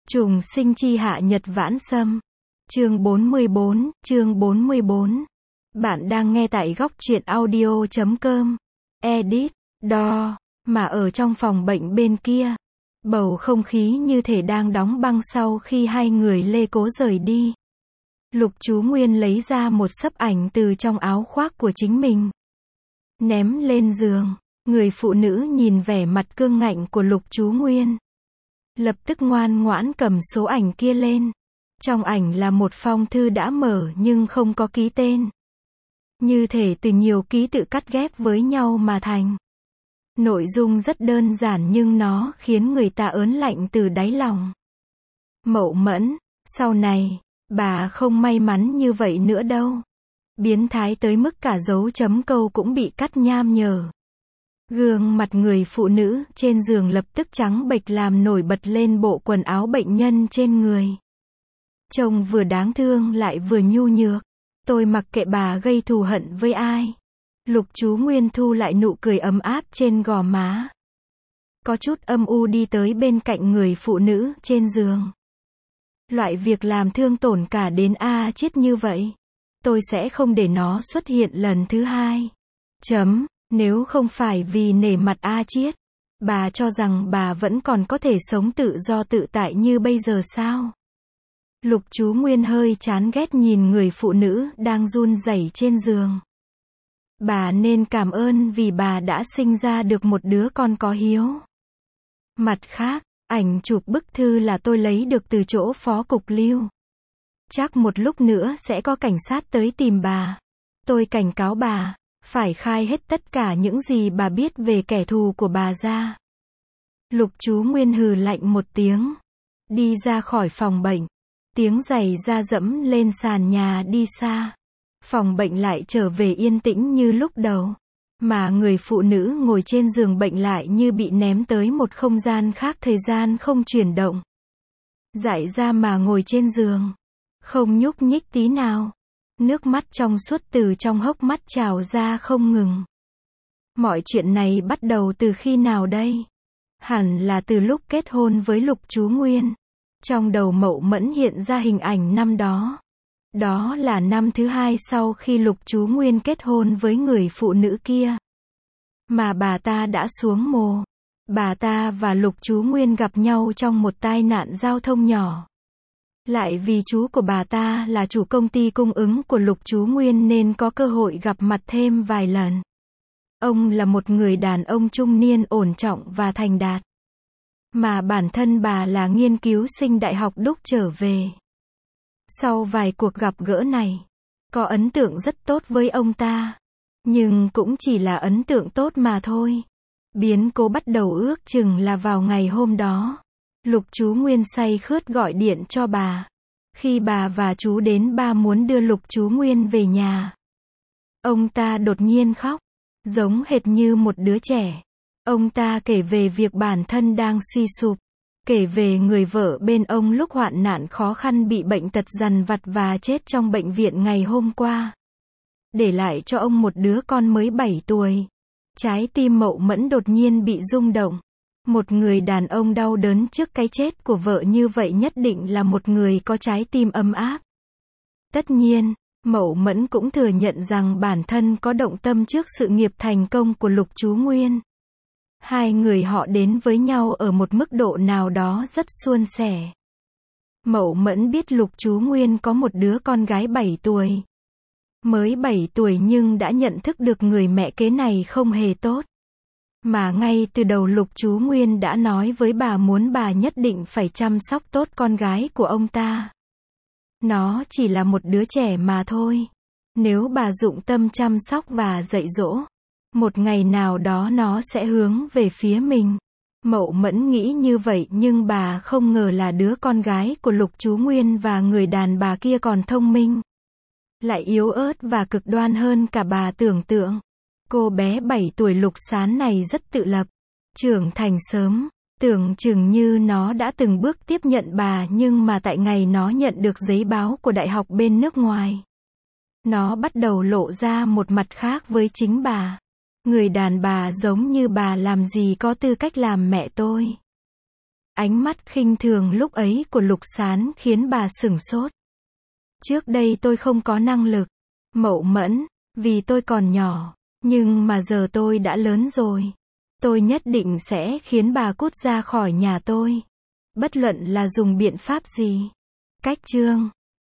Trùng sinh chi hạ nhật vãn sâm. Chương 44. Bạn đang nghe tại góc truyện audio.com. Edit, đo, mà ở trong phòng bệnh bên kia. Bầu không khí như thể đang đóng băng sau khi hai người Lê Cố rời đi. Lục Chú Nguyên lấy ra một xấp ảnh từ trong áo khoác của chính mình. Ném lên giường. Người phụ nữ nhìn vẻ mặt cương ngạnh của Lục Chú Nguyên. Lập tức ngoan ngoãn cầm số ảnh kia lên. Trong ảnh là một phong thư đã mở nhưng không có ký tên. Như thể từ nhiều ký tự cắt ghép với nhau mà thành. Nội dung rất đơn giản nhưng nó khiến người ta ớn lạnh từ đáy lòng. Mậu Mẫn, sau này, bà không may mắn như vậy nữa đâu. Biến thái tới mức cả dấu chấm câu cũng bị cắt nham nhở. Gương mặt người phụ nữ trên giường lập tức trắng bệch làm nổi bật lên bộ quần áo bệnh nhân trên người. Trông vừa đáng thương lại vừa nhu nhược. Tôi mặc kệ bà gây thù hận với ai. Lục Chú Nguyên thu lại nụ cười ấm áp trên gò má. Có chút âm u đi tới bên cạnh người phụ nữ trên giường. Loại việc làm thương tổn cả đến A Chiết như vậy, tôi sẽ không để nó xuất hiện lần thứ hai. Nếu không phải vì nể mặt A Chiết, bà cho rằng bà vẫn còn có thể sống tự do tự tại như bây giờ sao? Lục Chú Nguyên hơi chán ghét nhìn người phụ nữ đang run rẩy trên giường. Bà nên cảm ơn vì bà đã sinh ra được một đứa con có hiếu. Mặt khác, ảnh chụp bức thư là tôi lấy được từ chỗ phó cục lưu. Chắc một lúc nữa sẽ có cảnh sát tới tìm bà. Tôi cảnh cáo bà, phải khai hết tất cả những gì bà biết về kẻ thù của bà ra. Lục Chú Nguyên hừ lạnh một tiếng. Đi ra khỏi phòng bệnh. Tiếng giày da dẫm lên sàn nhà đi xa. Phòng bệnh lại trở về yên tĩnh như lúc đầu. Mà người phụ nữ ngồi trên giường bệnh lại như bị ném tới một không gian khác, thời gian không chuyển động. Dại ra mà ngồi trên giường. Không nhúc nhích tí nào. Nước mắt trong suốt từ trong hốc mắt trào ra không ngừng. Mọi chuyện này bắt đầu từ khi nào đây? Hẳn là từ lúc kết hôn với Lục Chú Nguyên. Trong đầu Mậu Mẫn hiện ra hình ảnh năm đó. Đó là năm thứ hai sau khi Lục Chú Nguyên kết hôn với người phụ nữ kia. Mà bà ta đã xuống mồ. Bà ta và Lục Chú Nguyên gặp nhau trong một tai nạn giao thông nhỏ. Lại vì chú của bà ta là chủ công ty cung ứng của Lục Chú Nguyên nên có cơ hội gặp mặt thêm vài lần. Ông là một người đàn ông trung niên ổn trọng và thành đạt. Mà bản thân bà là nghiên cứu sinh đại học Đúc trở về. Sau vài cuộc gặp gỡ này, có ấn tượng rất tốt với ông ta. Nhưng cũng chỉ là ấn tượng tốt mà thôi. Biến cố bắt đầu ước chừng là vào ngày hôm đó. Lục Chú Nguyên say khướt gọi điện cho bà. Khi bà và chú đến, bà muốn đưa Lục Chú Nguyên về nhà. Ông ta đột nhiên khóc, giống hệt như một đứa trẻ. Ông ta kể về việc bản thân đang suy sụp. Kể về người vợ bên ông lúc hoạn nạn khó khăn bị bệnh tật dằn vặt và chết trong bệnh viện ngày hôm qua. Để lại cho ông một đứa con mới 7 tuổi. Trái tim Mậu Mẫn đột nhiên bị rung động. Một người đàn ông đau đớn trước cái chết của vợ như vậy nhất định là một người có trái tim ấm áp. Tất nhiên, Mậu Mẫn cũng thừa nhận rằng bản thân có động tâm trước sự nghiệp thành công của Lục Chú Nguyên. Hai người họ đến với nhau ở một mức độ nào đó rất suôn sẻ. Mậu Mẫn biết Lục Chú Nguyên có một đứa con gái 7 tuổi. Mới 7 tuổi nhưng đã nhận thức được người mẹ kế này không hề tốt. Mà ngay từ đầu Lục Chú Nguyên đã nói với bà muốn bà nhất định phải chăm sóc tốt con gái của ông ta. Nó chỉ là một đứa trẻ mà thôi. Nếu bà dụng tâm chăm sóc và dạy dỗ, một ngày nào đó nó sẽ hướng về phía mình. Mậu Mẫn nghĩ như vậy nhưng bà không ngờ là đứa con gái của Lục Chú Nguyên và người đàn bà kia còn thông minh. Lại yếu ớt và cực đoan hơn cả bà tưởng tượng. Cô bé 7 tuổi Lục Sán này rất tự lập, trưởng thành sớm, tưởng chừng như nó đã từng bước tiếp nhận bà, nhưng mà tại ngày nó nhận được giấy báo của đại học bên nước ngoài, nó bắt đầu lộ ra một mặt khác với chính bà. Người đàn bà giống như bà làm gì có tư cách làm mẹ tôi. Ánh mắt khinh thường lúc ấy của Lục Sán khiến bà sửng sốt. Trước đây tôi không có năng lực, mậu mẫn, vì tôi còn nhỏ. Nhưng mà giờ tôi đã lớn rồi. Tôi nhất định sẽ khiến bà cút ra khỏi nhà tôi. Bất luận là dùng biện pháp gì. Cách chương